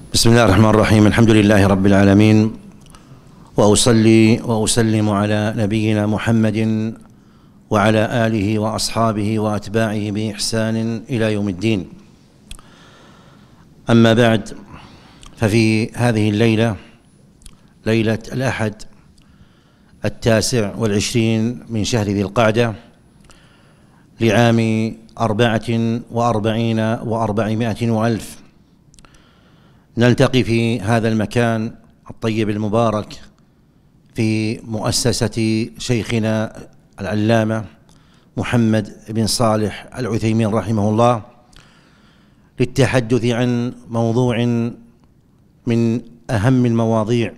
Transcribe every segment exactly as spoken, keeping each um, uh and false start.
بسم الله الرحمن الرحيم. الحمد لله رب العالمين، وأصلي وأسلم على نبينا محمد وعلى آله وأصحابه وأتباعه بإحسان إلى يوم الدين. أما بعد، ففي هذه الليلة، ليلة الأحد التاسع والعشرين من شهر ذي القعدة لعام أربعة وأربعين وأربعمائة وألف، نلتقي في هذا المكان الطيب المبارك في مؤسسة شيخنا العلامة محمد بن صالح العثيمين رحمه الله، للتحدث عن موضوع من أهم المواضيع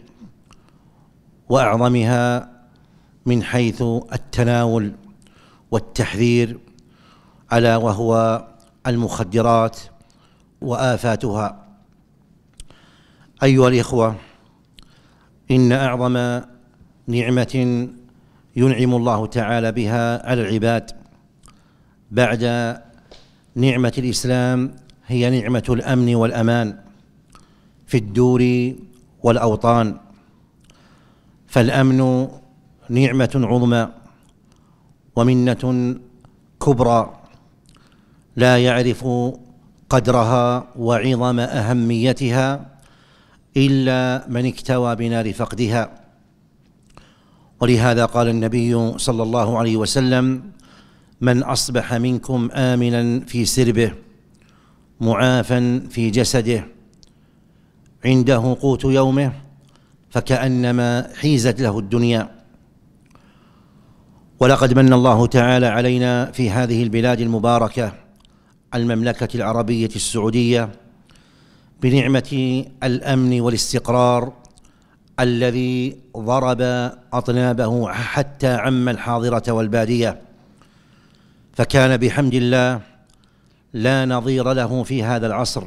وأعظمها من حيث التناول والتحذير، ألا وهو المخدرات وآفاتها. أيها الإخوة، إن أعظم نعمة ينعم الله تعالى بها على العباد بعد نعمة الإسلام هي نعمة الأمن والأمان في الدور والأوطان. فالأمن نعمة عظمى ومنة كبرى لا يعرف قدرها وعظم أهميتها إلا من اكتوى بنار فقدها. ولهذا قال النبي صلى الله عليه وسلم: من أصبح منكم آمنا في سربه معافا في جسده عنده قوت يومه فكأنما حيزت له الدنيا. ولقد من الله تعالى علينا في هذه البلاد المباركة المملكة العربية السعودية بنعمة الأمن والاستقرار الذي ضرب أطنابه حتى عم الحاضرة والبادية، فكان بحمد الله لا نظير له في هذا العصر،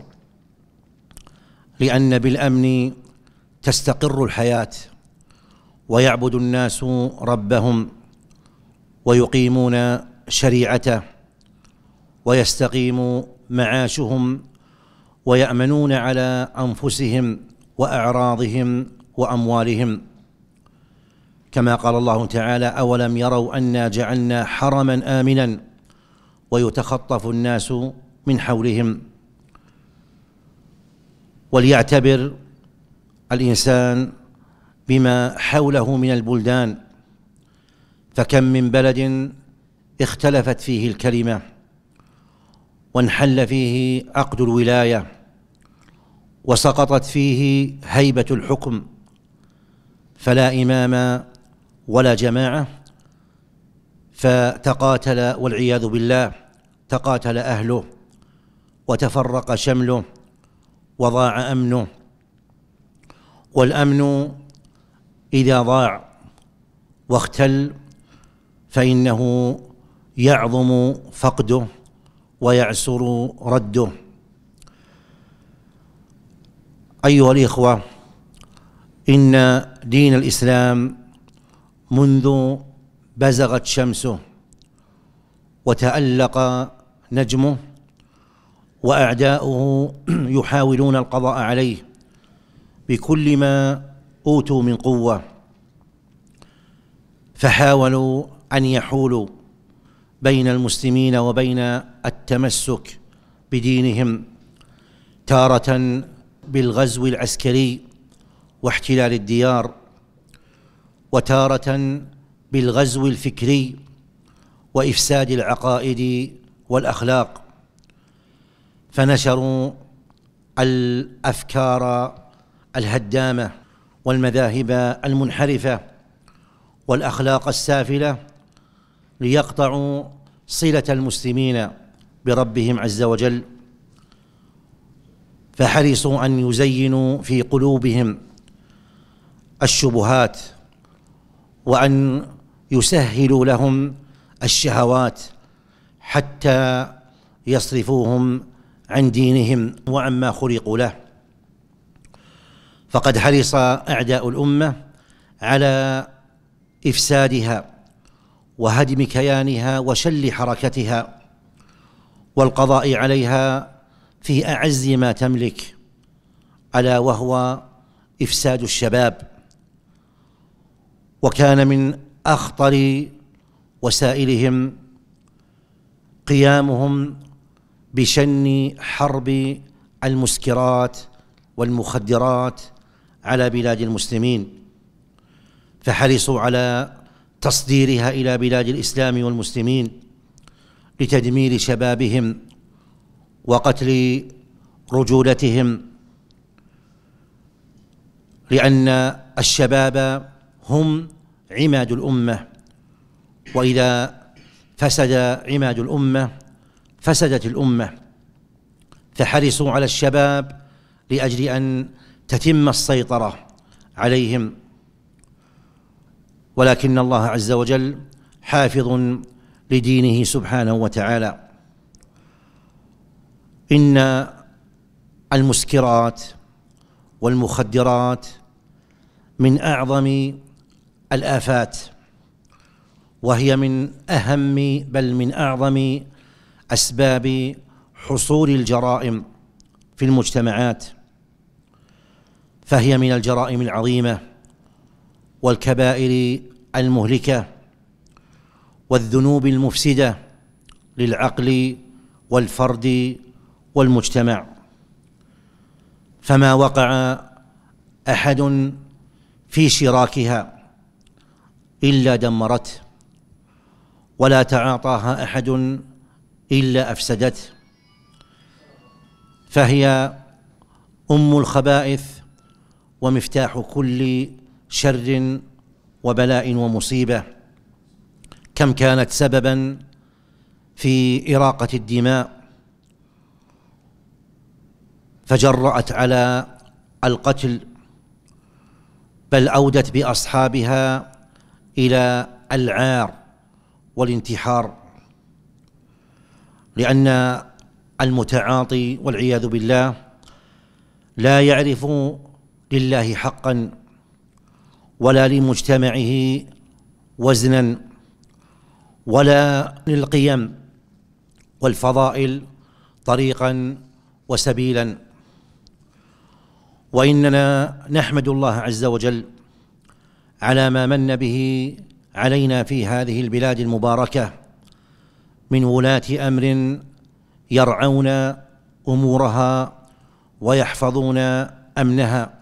لأن بالأمن تستقر الحياة ويعبد الناس ربهم ويقيمون شريعته ويستقيم معاشهم ويأمنون على أنفسهم وأعراضهم وأموالهم، كما قال الله تعالى: أولم يروا أنا جعلنا حرما آمنا ويتخطف الناس من حولهم. وليعتبر الإنسان بما حوله من البلدان، فكم من بلد اختلفت فيه الكلمة وانحل فيه عقد الولاية وسقطت فيه هيبة الحكم، فلا إمام ولا جماعة، فتقاتل والعياذ بالله تقاتل أهله وتفرق شمله وضاع أمنه. والأمن إذا ضاع واختل فإنه يعظم فقده ويعسر رده. أيها الإخوة، إن دين الإسلام منذ بزغت شمسه وتألق نجمه وأعداؤه يحاولون القضاء عليه بكل ما أوتوا من قوة، فحاولوا أن يحولوا بين المسلمين وبين التمسك بدينهم، تارة بالغزو العسكري واحتلال الديار، وتارة بالغزو الفكري وإفساد العقائد والأخلاق، فنشروا الأفكار الهدامة والمذاهب المنحرفة والأخلاق السافلة ليقطعوا صلة المسلمين بربهم عز وجل، فحرصوا أن يزينوا في قلوبهم الشبهات وأن يسهلوا لهم الشهوات حتى يصرفوهم عن دينهم وعما خلقوا له. فقد حرص أعداء الأمة على إفسادها وهدم كيانها وشل حركتها والقضاء عليها في أعز ما تملك، ألا وهو إفساد الشباب. وكان من أخطر وسائلهم قيامهم بشن حرب المسكرات والمخدرات على بلاد المسلمين، فحرصوا على تصديرها إلى بلاد الإسلام والمسلمين لتدمير شبابهم وقتل رجولتهم، لأن الشباب هم عماد الأمة، وإذا فسد عماد الأمة فسدت الأمة. فحرصوا على الشباب لأجل أن تتم السيطرة عليهم، ولكن الله عز وجل حافظ لدينه سبحانه وتعالى. إن المسكرات والمخدرات من أعظم الآفات، وهي من أهم بل من أعظم أسباب حصول الجرائم في المجتمعات، فهي من الجرائم العظيمة والكبائر المهلكة والذنوب المفسدة للعقل والفرد والمجتمع. فما وقع أحد في شراكها إلا دمرته، ولا تعاطاها أحد إلا أفسدته، فهي أم الخبائث ومفتاح كل شر وبلاء ومصيبة. كم كانت سببا في إراقة الدماء، فجرأت على القتل، بل أودت بأصحابها إلى العار والانتحار، لأن المتعاطي والعياذ بالله لا يعرف لله حقا ولا لمجتمعه وزنا ولا للقيم والفضائل طريقا وسبيلا. وإننا نحمد الله عز وجل على ما من به علينا في هذه البلاد المباركة من ولاة أمر يرعون أمورها ويحفظون أمنها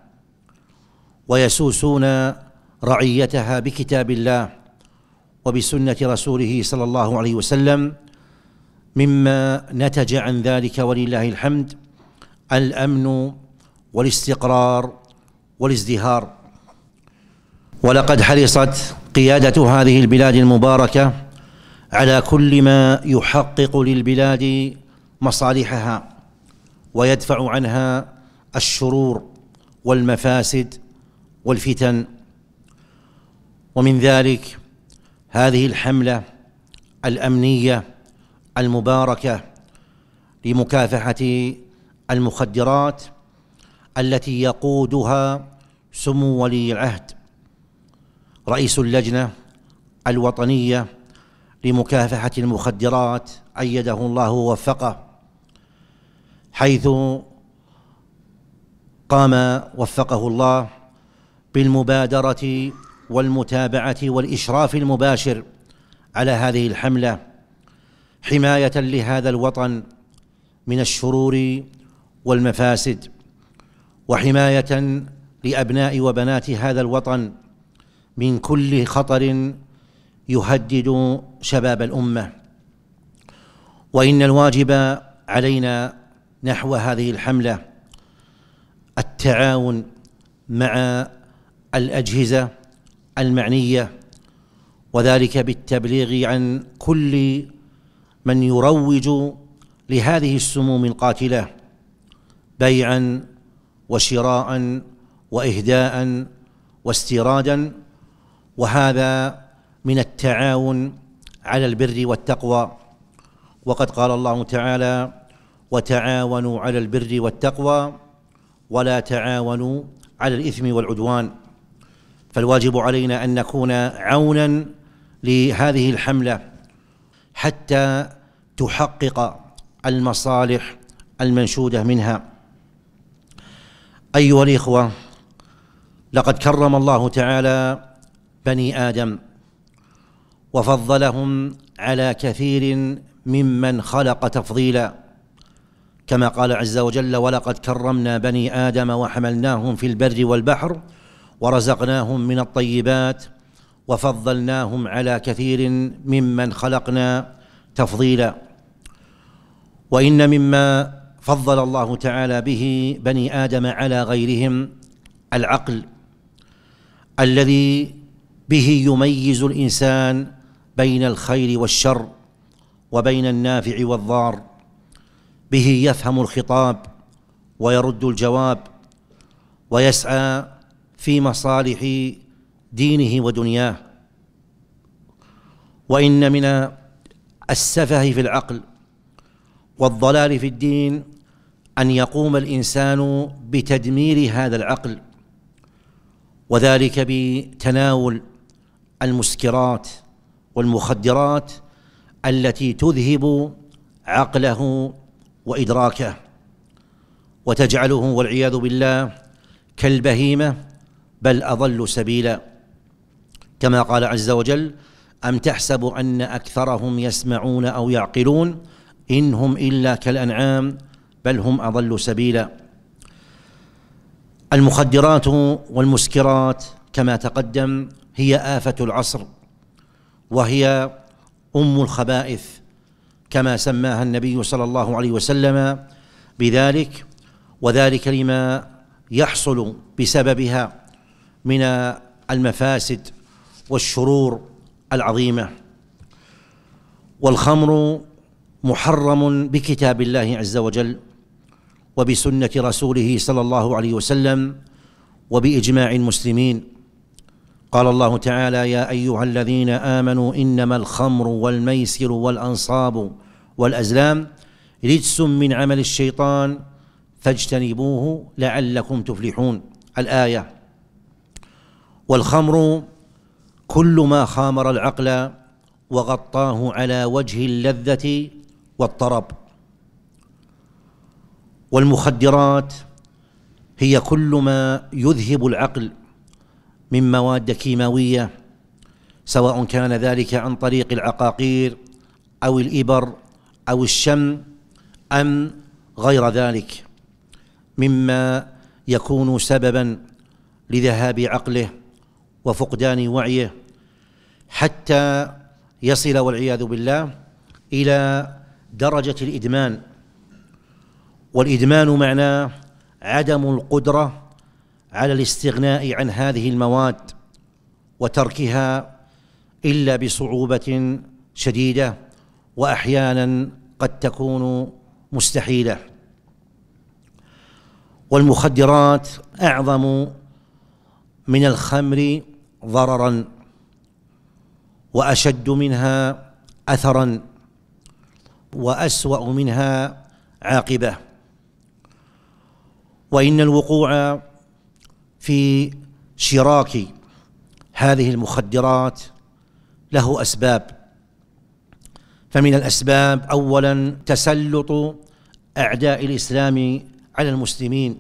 ويسوسون رعيتها بكتاب الله وبسنة رسوله صلى الله عليه وسلم، مما نتج عن ذلك ولله الحمد الأمن والاستقرار والازدهار. ولقد حرصت قيادة هذه البلاد المباركة على كل ما يحقق للبلاد مصالحها ويدفع عنها الشرور والمفاسد والفتن. ومن ذلك هذه الحملة الأمنية المباركة لمكافحة المخدرات التي يقودها سمو ولي العهد رئيس اللجنة الوطنية لمكافحة المخدرات، أيده الله ووفقه، حيث قام وفقه الله بالمبادرة والمتابعة والإشراف المباشر على هذه الحملة حماية لهذا الوطن من الشرور والمفاسد، وحماية لأبناء وبنات هذا الوطن من كل خطر يهدد شباب الأمة. وإن الواجب علينا نحو هذه الحملة التعاون مع الأجهزة المعنية، وذلك بالتبليغ عن كل من يروج لهذه السموم القاتلة بيعا وشراء وإهداء واستيرادا، وهذا من التعاون على البر والتقوى. وقد قال الله تعالى: وتعاونوا على البر والتقوى ولا تعاونوا على الإثم والعدوان. فالواجب علينا أن نكون عونا لهذه الحملة حتى تحقق المصالح المنشودة منها. أيها الإخوة، لقد كرم الله تعالى بني آدم وفضلهم على كثير ممن خلق تفضيلا، كما قال عز وجل: ولقد كرمنا بني آدم وحملناهم في البر والبحر ورزقناهم من الطيبات وفضلناهم على كثير ممن خلقنا تفضيلا. وإن مما فضل الله تعالى به بني آدم على غيرهم العقل، الذي به يميز الإنسان بين الخير والشر وبين النافع والضار، به يفهم الخطاب ويرد الجواب ويسعى في مصالح دينه ودنياه. وإن من السفه في العقل والضلال في الدين أن يقوم الإنسان بتدمير هذا العقل، وذلك بتناول المسكرات والمخدرات التي تذهب عقله وإدراكه وتجعله والعياذ بالله كالبهيمة بل أضل سبيلا، كما قال عز وجل: أم تحسب أن أكثرهم يسمعون أو يعقلون إن هم إلا كالأنعام بل هم أضل سبيلا. المخدرات والمسكرات كما تقدم هي آفة العصر، وهي أم الخبائث كما سماها النبي صلى الله عليه وسلم بذلك، وذلك لما يحصل بسببها من المفاسد والشرور العظيمة. والخمر محرم بكتاب الله عز وجل وبسنة رسوله صلى الله عليه وسلم وبإجماع المسلمين. قال الله تعالى: يا أيها الذين آمنوا إنما الخمر والميسر والأنصاب والأزلام رجس من عمل الشيطان فاجتنبوه لعلكم تفلحون. الآية. والخمر كل ما خامر العقل وغطاه على وجه اللذة والطرب. والمخدرات هي كل ما يذهب العقل من مواد كيماوية، سواء كان ذلك عن طريق العقاقير أو الإبر أو الشم أم غير ذلك، مما يكون سببا لذهاب عقله وفقدان وعيه حتى يصل والعياذ بالله إلى درجة الإدمان. والإدمان معناه عدم القدرة على الاستغناء عن هذه المواد وتركها إلا بصعوبة شديدة، وأحيانا قد تكون مستحيلة. والمخدرات أعظم من الخمر ضررا وأشد منها أثرا وأسوأ منها عاقبة. وإن الوقوع في شراك هذه المخدرات له أسباب. فمن الأسباب أولا تسلط أعداء الإسلام على المسلمين،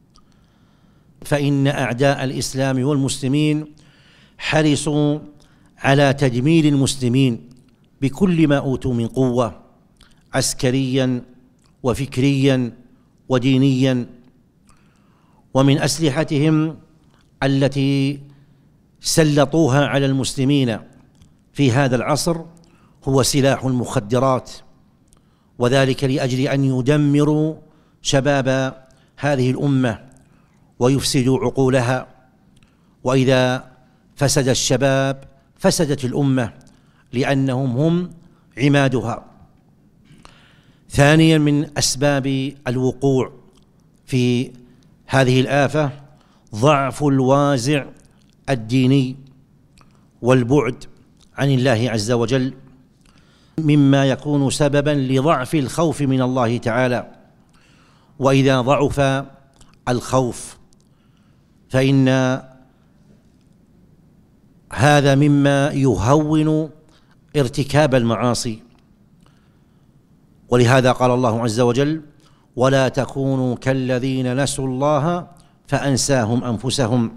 فإن أعداء الإسلام والمسلمين حرصوا على تدمير المسلمين بكل ما أوتوا من قوة عسكريا وفكريا ودينيا. ومن أسلحتهم التي سلطوها على المسلمين في هذا العصر هو سلاح المخدرات، وذلك لأجل أن يدمروا شباب هذه الأمة ويفسدوا عقولها. وإذا فسد الشباب فسدت الأمة، لأنهم هم عمادها. ثانيا من أسباب الوقوع في هذه الآفة ضعف الوازع الديني والبعد عن الله عز وجل، مما يكون سببا لضعف الخوف من الله تعالى. وإذا ضعف الخوف فإن هذا مما يهون ارتكاب المعاصي. ولهذا قال الله عز وجل: ولا تكونوا كالذين نسوا الله فأنساهم أنفسهم.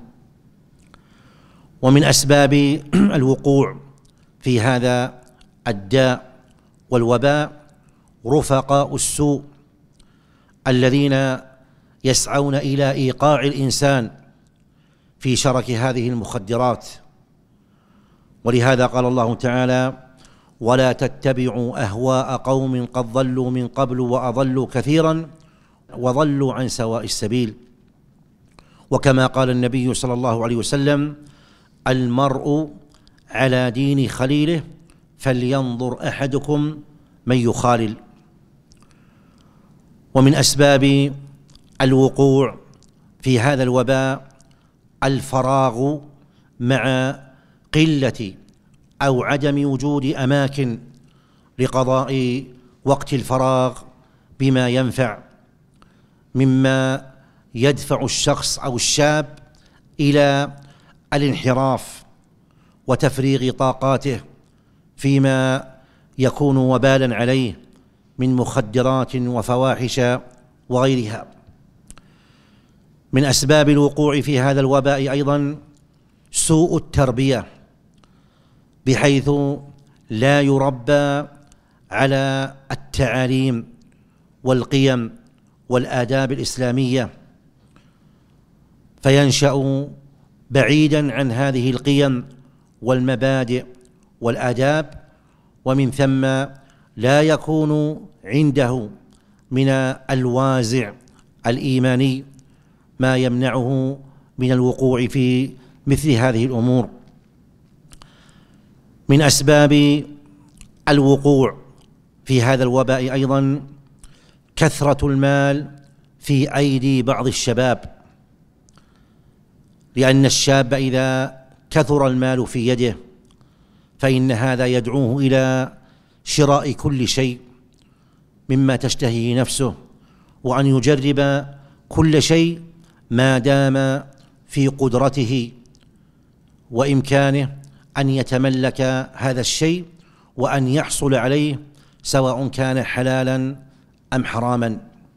ومن أسباب الوقوع في هذا الداء والوباء رفقاء السوء الذين يسعون إلى إيقاع الإنسان في شرك هذه المخدرات. ولهذا قال الله تعالى: ولا تتبعوا أهواء قوم قد ضلوا من قبل وأضلوا كثيرا وضلوا عن سواء السبيل. وكما قال النبي صلى الله عليه وسلم: المرء على دين خليله فلينظر أحدكم من يخالل. ومن أسباب الوقوع في هذا الوباء الفراغ مع قلة أو عدم وجود أماكن لقضاء وقت الفراغ بما ينفع، مما يدفع الشخص أو الشاب إلى الانحراف وتفريغ طاقاته فيما يكون وبالا عليه من مخدرات وفواحش وغيرها. من أسباب الوقوع في هذا الوباء أيضا سوء التربية، بحيث لا يربى على التعاليم والقيم والآداب الإسلامية، فينشأ بعيدا عن هذه القيم والمبادئ والآداب، ومن ثم لا يكون عنده من الوازع الإيماني ما يمنعه من الوقوع في مثل هذه الأمور. من أسباب الوقوع في هذا الوباء أيضا كثرة المال في أيدي بعض الشباب، لأن الشاب إذا كثر المال في يده فإن هذا يدعوه إلى شراء كل شيء مما تشتهيه نفسه، وأن يجرب كل شيء ما دام في قدرته وإمكانه أن يتملك هذا الشيء وأن يحصل عليه، سواء كان حلالا أم حراما.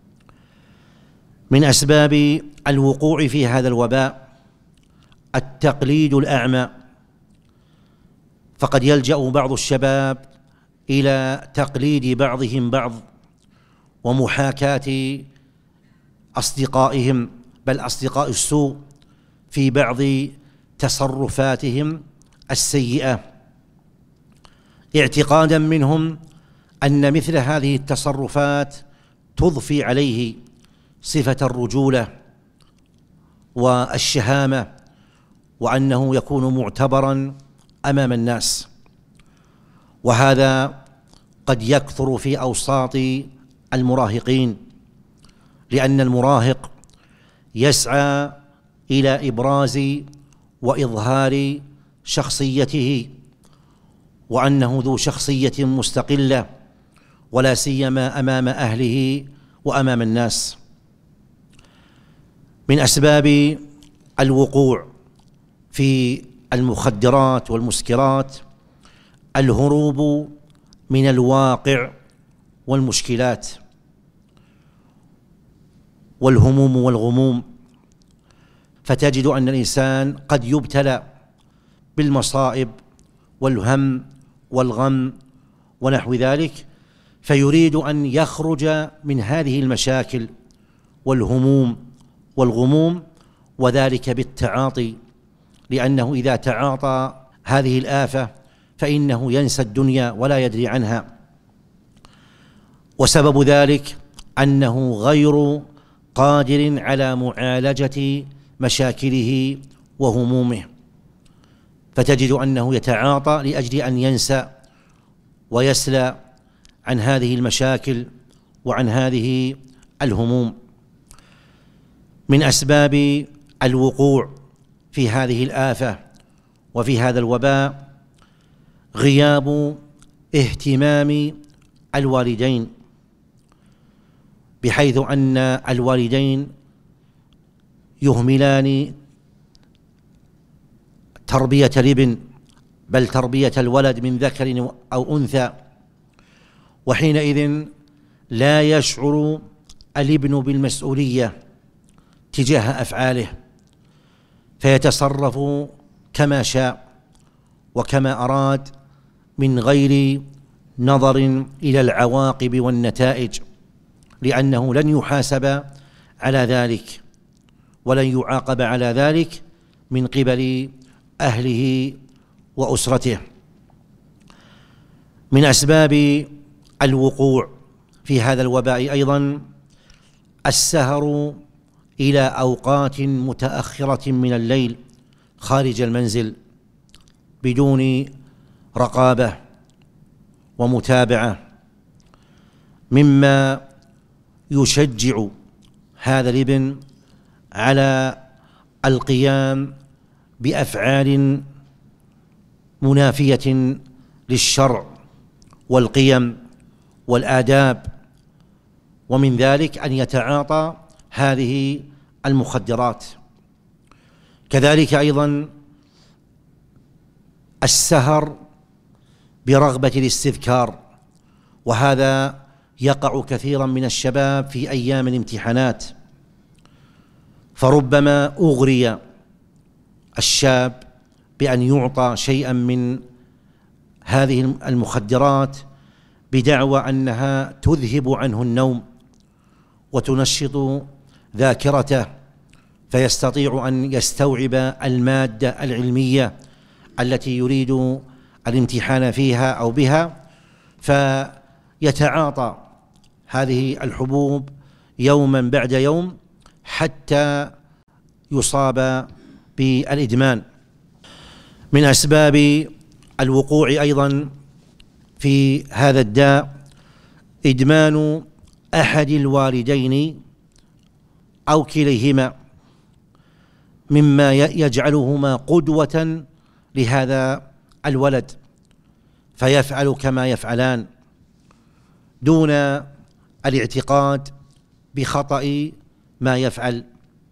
من أسباب الوقوع في هذا الوباء التقليد الأعمى، فقد يلجأ بعض الشباب إلى تقليد بعضهم بعض ومحاكاة أصدقائهم بل أصدقاء السوء في بعض تصرفاتهم السيئة، اعتقادا منهم أن مثل هذه التصرفات تضفي عليه صفة الرجولة والشهامة، وأنه يكون معتبرا أمام الناس. وهذا قد يكثر في أوساط المراهقين، لأن المراهق يسعى إلى إبراز وإظهار شخصيته، وأنه ذو شخصية مستقلة ولا سيما أمام أهله وأمام الناس. من أسباب الوقوع في المخدرات والمسكرات الهروب من الواقع والمشكلات والهموم والغموم، فتجد أن الإنسان قد يبتلى بالمصائب والهم والغم ونحو ذلك، فيريد أن يخرج من هذه المشاكل والهموم والغموم، وذلك بالتعاطي، لأنه إذا تعاطى هذه الآفة فإنه ينسى الدنيا ولا يدري عنها. وسبب ذلك أنه غير قادر على معالجة مشاكله وهمومه، فتجد أنه يتعاطى لأجل أن ينسى ويسلى عن هذه المشاكل وعن هذه الهموم. من أسباب الوقوع في هذه الآفة وفي هذا الوباء غياب اهتمام الوالدين، بحيث أن الوالدين يهملان تربية الابن بل تربية الولد من ذكر أو أنثى، وحينئذ لا يشعر الابن بالمسؤولية تجاه أفعاله، فيتصرف كما شاء وكما أراد من غير نظر إلى العواقب والنتائج، لأنه لن يحاسب على ذلك ولن يعاقب على ذلك من قبل أهله وأسرته. من أسباب الوقوع في هذا الوباء أيضا السهر إلى أوقات متأخرة من الليل خارج المنزل بدون رقابة ومتابعة، مما يشجع هذا الابن على القيام بأفعال منافية للشرع والقيم والآداب، ومن ذلك أن يتعاطى هذه المخدرات. كذلك أيضا السهر برغبة الاستذكار، وهذا يقع كثيرا من الشباب في أيام الامتحانات، فربما أغري الشاب بأن يعطى شيئا من هذه المخدرات بدعوى أنها تذهب عنه النوم وتنشط ذاكرته، فيستطيع أن يستوعب المادة العلمية التي يريد الامتحان فيها أو بها، فيتعاطى هذه الحبوب يوما بعد يوم حتى يصاب بالإدمان. من أسباب الوقوع أيضا في هذا الداء إدمان أحد الوالدين أو كليهما، مما يجعلهما قدوة لهذا الولد فيفعل كما يفعلان دون الاعتقاد بخطأ ما يفعل.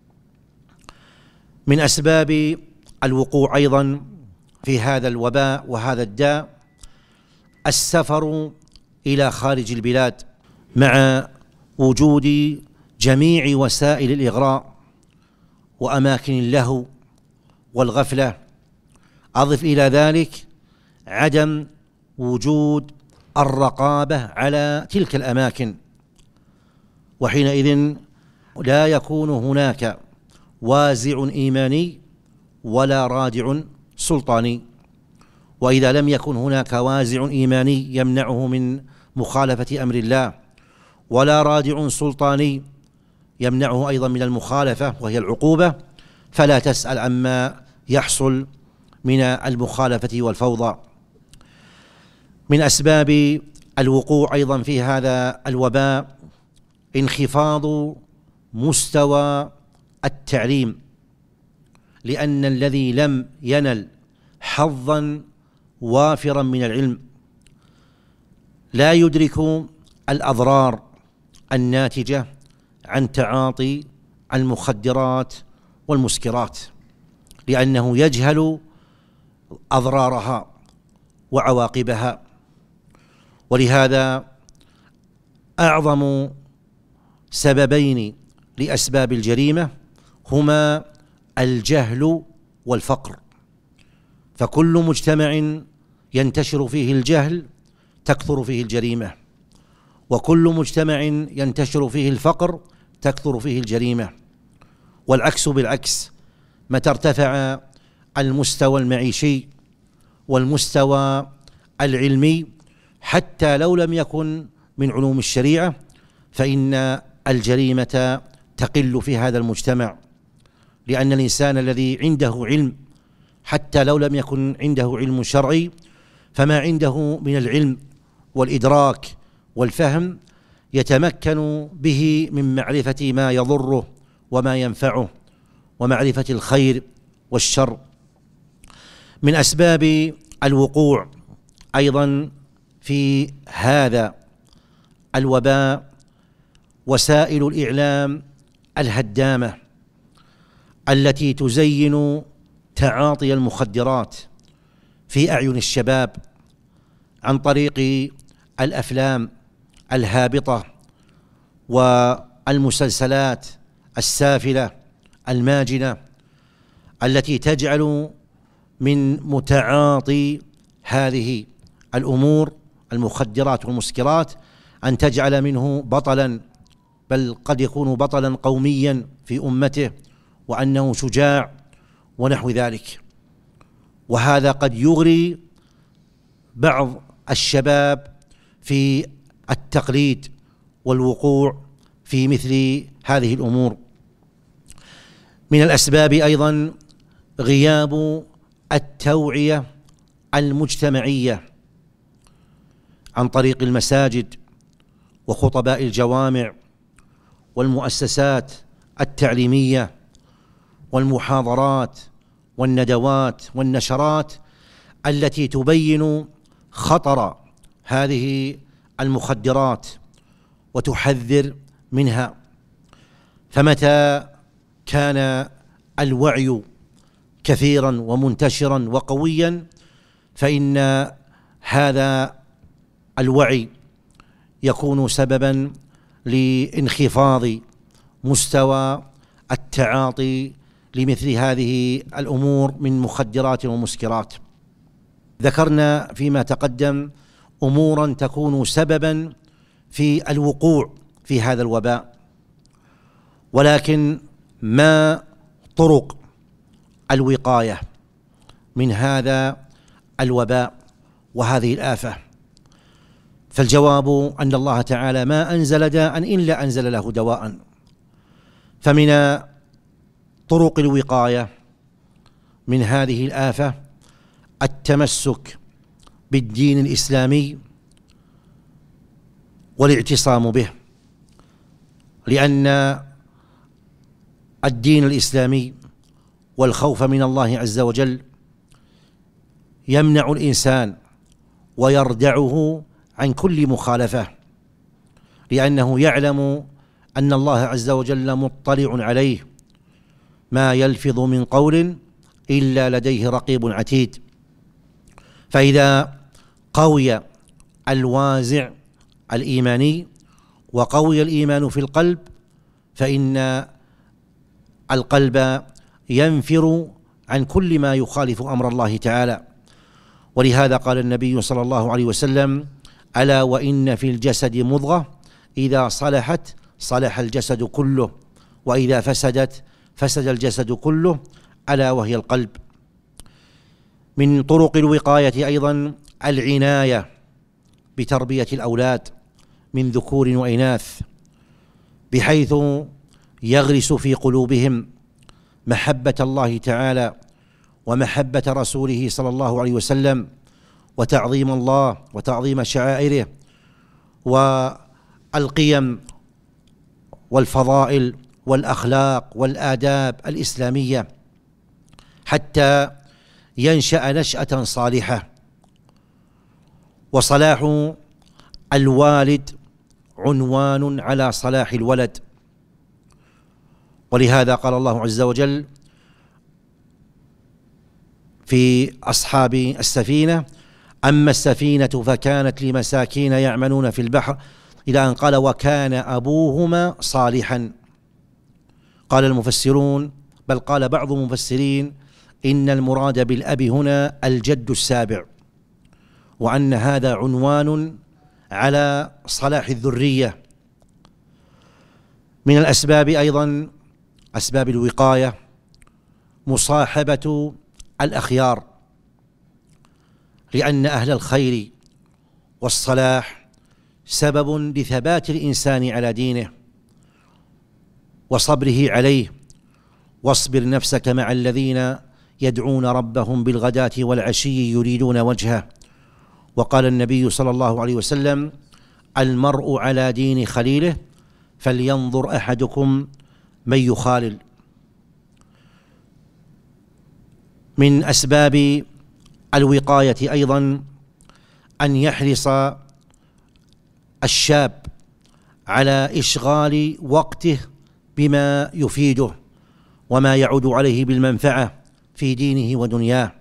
من أسباب الوقوع أيضا في هذا الوباء وهذا الداء السفر إلى خارج البلاد مع وجود جميع وسائل الإغراء وأماكن اللهو والغفلة. أضف إلى ذلك عدم وجود الرقابة على تلك الأماكن، وحينئذ لا يكون هناك وازع إيماني ولا رادع سلطاني. وإذا لم يكن هناك وازع إيماني يمنعه من مخالفة أمر الله ولا رادع سلطاني يمنعه أيضا من المخالفة وهي العقوبة، فلا تسأل عما يحصل من المخالفة والفوضى. من أسباب الوقوع أيضا في هذا الوباء انخفاض مستوى التعليم، لأن الذي لم ينل حظا وافرا من العلم لا يدرك الأضرار الناتجة عن تعاطي المخدرات والمسكرات، لأنه يجهل أضرارها وعواقبها. ولهذا أعظم سببين لأسباب الجريمة هما الجهل والفقر، فكل مجتمع ينتشر فيه الجهل تكثر فيه الجريمة، وكل مجتمع ينتشر فيه الفقر تكثر فيه الجريمة، والعكس بالعكس. متى ارتفع المستوى المعيشي والمستوى العلمي حتى لو لم يكن من علوم الشريعة فإن الجريمة تقل في هذا المجتمع، لأن الإنسان الذي عنده علم حتى لو لم يكن عنده علم شرعي فما عنده من العلم والإدراك والفهم يتمكن به من معرفة ما يضره وما ينفعه ومعرفة الخير والشر. من أسباب الوقوع أيضا في هذا الوباء وسائل الإعلام الهدامة التي تزين تعاطي المخدرات في أعين الشباب عن طريق الأفلام الهابطة والمسلسلات السافلة الماجنة التي تجعل من متعاطي هذه الأمور المخدرات والمسكرات أن تجعل منه بطلا، بل قد يكون بطلا قوميا في أمته، وأنه شجاع ونحو ذلك. وهذا قد يغري بعض الشباب في التقليد والوقوع في مثل هذه الأمور. من الأسباب أيضا غياب التوعية المجتمعية عن طريق المساجد وخطباء الجوامع والمؤسسات التعليمية والمحاضرات والندوات والنشرات التي تبين خطر هذه المخدرات وتحذر منها. فمتى كان الوعي كثيرا ومنتشرا وقويا فإن هذا الوعي يكون سببا لانخفاض مستوى التعاطي لمثل هذه الأمور من مخدرات ومسكرات. ذكرنا فيما تقدم أمورا تكون سببا في الوقوع في هذا الوباء، ولكن ما طرق الوقاية من هذا الوباء وهذه الآفة؟ فالجواب أن الله تعالى ما أنزل داء إلا أنزل له دواء. فمن طرق الوقاية من هذه الآفة التمسك بالدين الإسلامي والاعتصام به، لأن الدين الإسلامي والخوف من الله عز وجل يمنع الإنسان ويردعه عن كل مخالفة، لأنه يعلم أن الله عز وجل مطلع عليه، ما يلفظ من قول إلا لديه رقيب عتيد. فإذا قوي الوازع الإيماني وقوي الإيمان في القلب فإن القلب ينفر عن كل ما يخالف أمر الله تعالى. ولهذا قال النبي صلى الله عليه وسلم: ألا وإن في الجسد مضغة إذا صلحت صلح الجسد كله وإذا فسدت فسد الجسد كله ألا وهي القلب. من طرق الوقاية أيضا العناية بتربية الأولاد من ذكور وإناث، بحيث يغرس في قلوبهم محبة الله تعالى ومحبة رسوله صلى الله عليه وسلم وتعظيم الله وتعظيم شعائره والقيم والفضائل والأخلاق والآداب الإسلامية، حتى ينشأ نشأة صالحة. وصلاح الوالد عنوان على صلاح الولد، ولهذا قال الله عز وجل في أصحاب السفينة: أما السفينة فكانت لمساكين يعملون في البحر، إلى أن قال: وكان أبوهما صالحا. قال المفسرون، بل قال بعض المفسرين، إن المراد بالأب هنا الجد السابع، وأن هذا عنوان على صلاح الذرية. من الأسباب أيضا أسباب الوقاية مصاحبة الأخيار، لأن أهل الخير والصلاح سبب لثبات الإنسان على دينه وصبره عليه. واصبر نفسك مع الذين يدعون ربهم بالغداة والعشي يريدون وجهه. وقال النبي صلى الله عليه وسلم: المرء على دين خليله فلينظر أحدكم من يخالل. من أسباب الوقاية أيضا أن يحرص الشاب على إشغال وقته بما يفيده وما يعود عليه بالمنفعة في دينه ودنياه،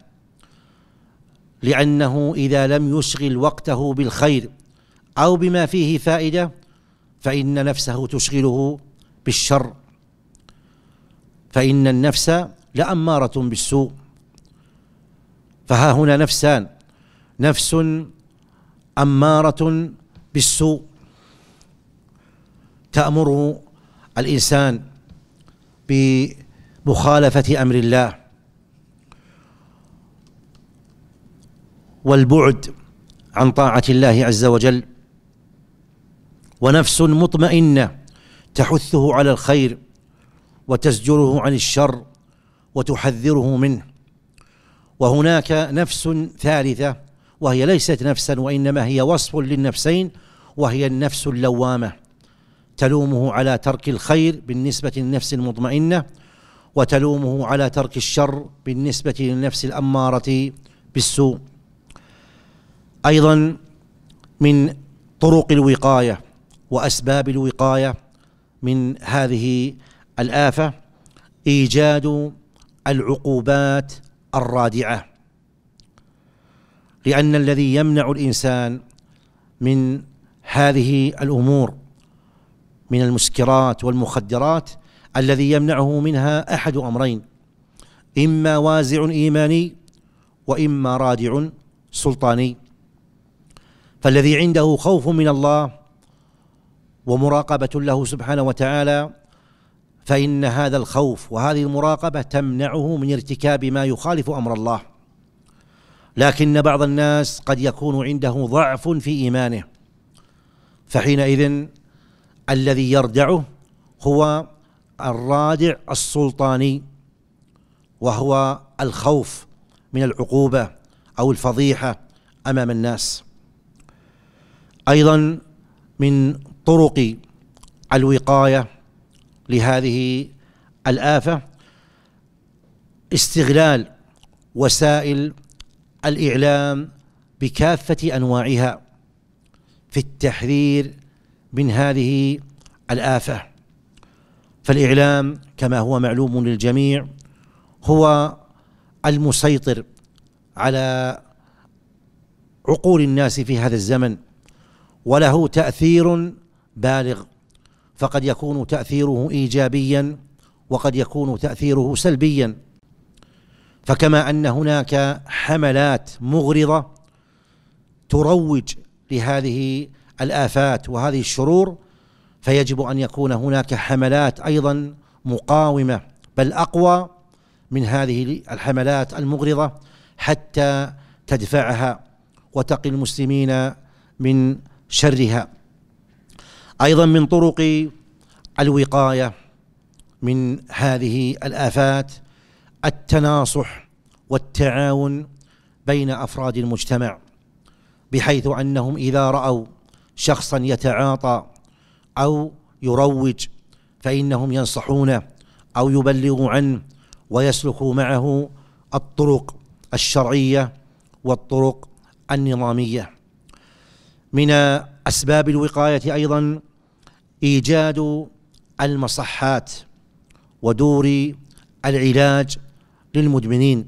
لأنه إذا لم يشغل وقته بالخير أو بما فيه فائدة فإن نفسه تشغله بالشر. فإن النفس لأمارة بالسوء. فها هنا نفسان: نفس أمارة بالسوء تأمر الإنسان بمخالفة أمر الله والبعد عن طاعة الله عز وجل، ونفس مطمئنة تحثه على الخير وتزجره عن الشر وتحذره منه. وهناك نفس ثالثة وهي ليست نفسا وإنما هي وصف للنفسين، وهي النفس اللوامة، تلومه على ترك الخير بالنسبة للنفس المطمئنة، وتلومه على ترك الشر بالنسبة للنفس الأمارة بالسوء. أيضا من طرق الوقاية وأسباب الوقاية من هذه الآفة إيجاد العقوبات الرادعة، لأن الذي يمنع الإنسان من هذه الأمور من المسكرات والمخدرات، الذي يمنعه منها أحد أمرين: إما وازع إيماني وإما رادع سلطاني. فالذي عنده خوف من الله ومراقبة له سبحانه وتعالى، فإن هذا الخوف وهذه المراقبة تمنعه من ارتكاب ما يخالف أمر الله. لكن بعض الناس قد يكون عنده ضعف في إيمانه، فحينئذ الذي يردعه هو الرادع السلطاني، وهو الخوف من العقوبة أو الفضيحة أمام الناس. أيضا من طرق الوقاية لهذه الآفة استغلال وسائل الإعلام بكافة أنواعها في التحذير من هذه الآفة. فالإعلام كما هو معلوم للجميع هو المسيطر على عقول الناس في هذا الزمن، وله تأثير بالغ، فقد يكون تأثيره إيجابيا وقد يكون تأثيره سلبيا. فكما أن هناك حملات مغرضة تروج لهذه الآفات وهذه الشرور، فيجب أن يكون هناك حملات أيضا مقاومة بل أقوى من هذه الحملات المغرضة حتى تدفعها وتقي المسلمين من شرها. أيضا من طرق الوقاية من هذه الآفات التناصح والتعاون بين أفراد المجتمع، بحيث أنهم إذا رأوا شخصا يتعاطى أو يروج فإنهم ينصحونه أو يبلغوا عنه ويسلكوا معه الطرق الشرعية والطرق النظامية. من أسباب الوقاية أيضا إيجاد المصحات ودور العلاج للمدمنين،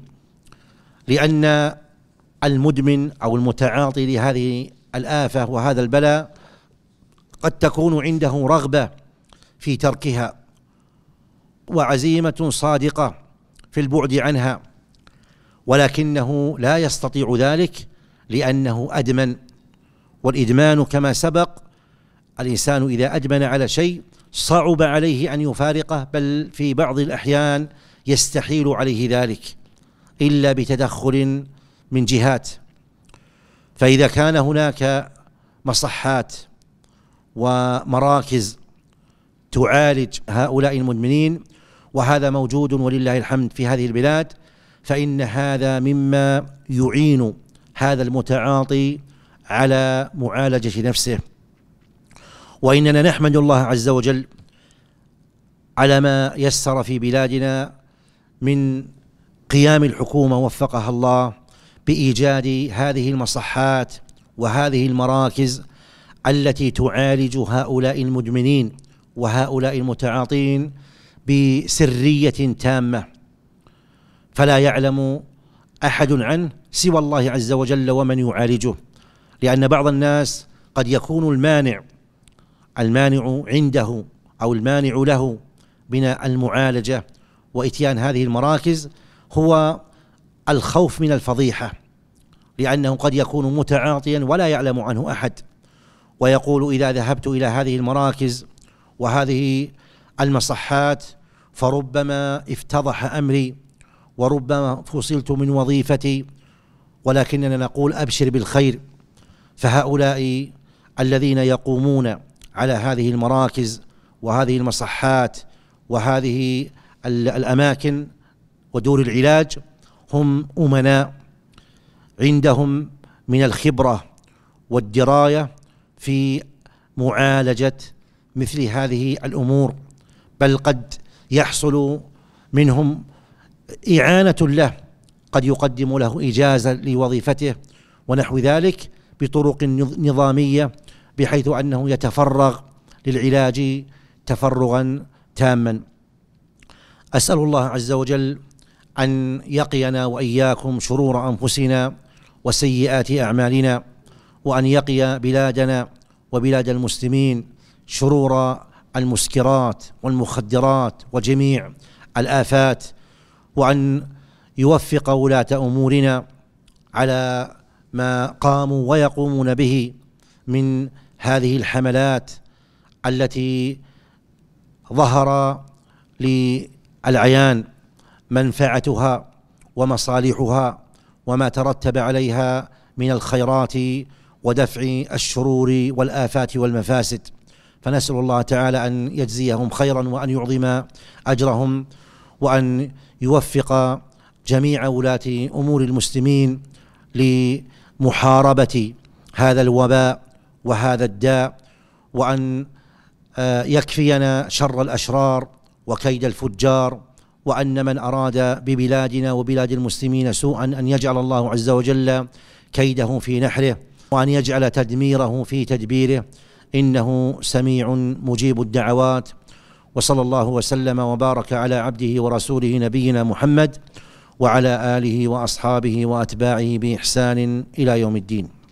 لأن المدمن أو المتعاطي لهذه الآفة وهذا البلاء قد تكون عنده رغبة في تركها وعزيمة صادقة في البعد عنها، ولكنه لا يستطيع ذلك لأنه أدمن. والإدمان كما سبق، الإنسان إذا أدمن على شيء صعب عليه أن يفارقه، بل في بعض الأحيان يستحيل عليه ذلك إلا بتدخل من جهات. فإذا كان هناك مصحات ومراكز تعالج هؤلاء المدمنين، وهذا موجود ولله الحمد في هذه البلاد، فإن هذا مما يعين هذا المتعاطي على معالجة نفسه. وإننا نحمد الله عز وجل على ما يسر في بلادنا من قيام الحكومة وفقها الله بإيجاد هذه المصحات وهذه المراكز التي تعالج هؤلاء المدمنين وهؤلاء المتعاطين بسرية تامة، فلا يعلم أحد عنه سوى الله عز وجل ومن يعالجه. لأن بعض الناس قد يكون المانع المانع عنده أو المانع له من المعالجة وإتيان هذه المراكز هو الخوف من الفضيحة، لأنه قد يكون متعاطيا ولا يعلم عنه أحد، ويقول إذا ذهبت إلى هذه المراكز وهذه المصحات فربما افتضح أمري وربما فصلت من وظيفتي، ولكننا نقول أبشر بالخير. فهؤلاء الذين يقومون على هذه المراكز وهذه المصحات وهذه الأماكن ودور العلاج هم أمناء عندهم من الخبرة والدراية في معالجة مثل هذه الأمور، بل قد يحصل منهم إعانة له، قد يقدم له إجازة لوظيفته ونحو ذلك بطرق نظامية، بحيث أنه يتفرغ للعلاج تفرغا تاما. أسأل الله عز وجل أن يقينا وإياكم شرور أنفسنا وسيئات أعمالنا، وأن يقي بلادنا وبلاد المسلمين شرور المسكرات والمخدرات وجميع الآفات، وأن يوفق ولاة أمورنا على ما قاموا ويقومون به من هذه الحملات التي ظهر للعيان منفعتها ومصالحها وما ترتب عليها من الخيرات ودفع الشرور والآفات والمفاسد. فنسأل الله تعالى أن يجزيهم خيرا وأن يعظم أجرهم، وأن يوفق جميع ولاة أمور المسلمين لمحاربة هذا الوباء وهذا الداء، وأن يكفينا شر الأشرار وكيد الفجار، وأن من أراد ببلادنا وبلاد المسلمين سوءا أن يجعل الله عز وجل كيده في نحره، وأن يجعل تدميره في تدبيره، إنه سميع مجيب الدعوات. وصلى الله وسلم وبارك على عبده ورسوله نبينا محمد وعلى آله وأصحابه وأتباعه بإحسان إلى يوم الدين.